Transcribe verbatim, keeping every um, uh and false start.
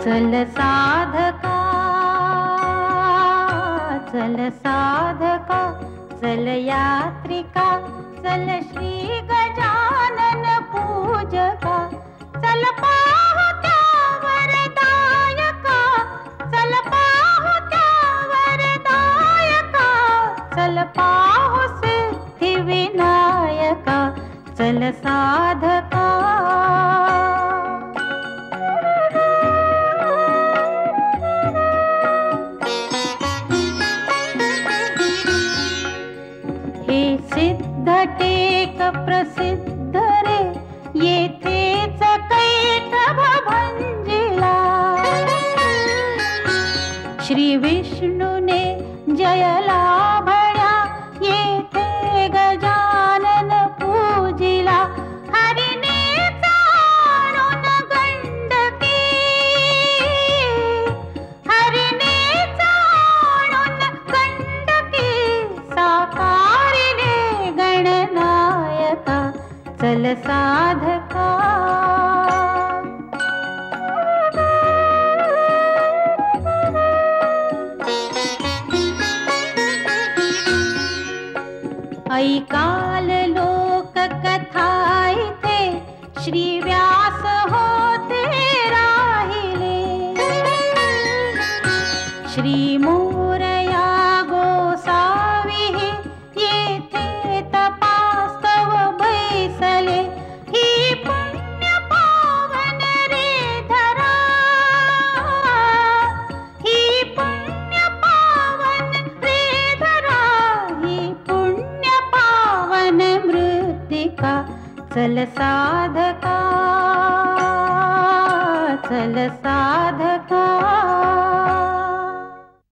चल साधका चल साधका चल यात्रिका चल श्री गजानन पूजका चल पाहू त्या वरदायका चल पाहू त्या वरदायका चल पाहू सिद्धी विनायका चल साधका टेक प्रसिद्ध रे येथेच कैटभ भंजिला श्री विष्णूने जयला भळ्या येथे गजानन पूजिला हरिने चाणून गंडकी हरिने चाणून गंडकी साकारिले गणनायका चल साधका ऐकाल लोक कथा इथे श्री व्यास होते राहिले श्री मोरया गोसावी येथे तपास्तव बैसले ही पुण्य पावन रे धरा ही पुण्य पावन रे धरा ही पुण्य पावन मृत्तिका चल साधका चल साधका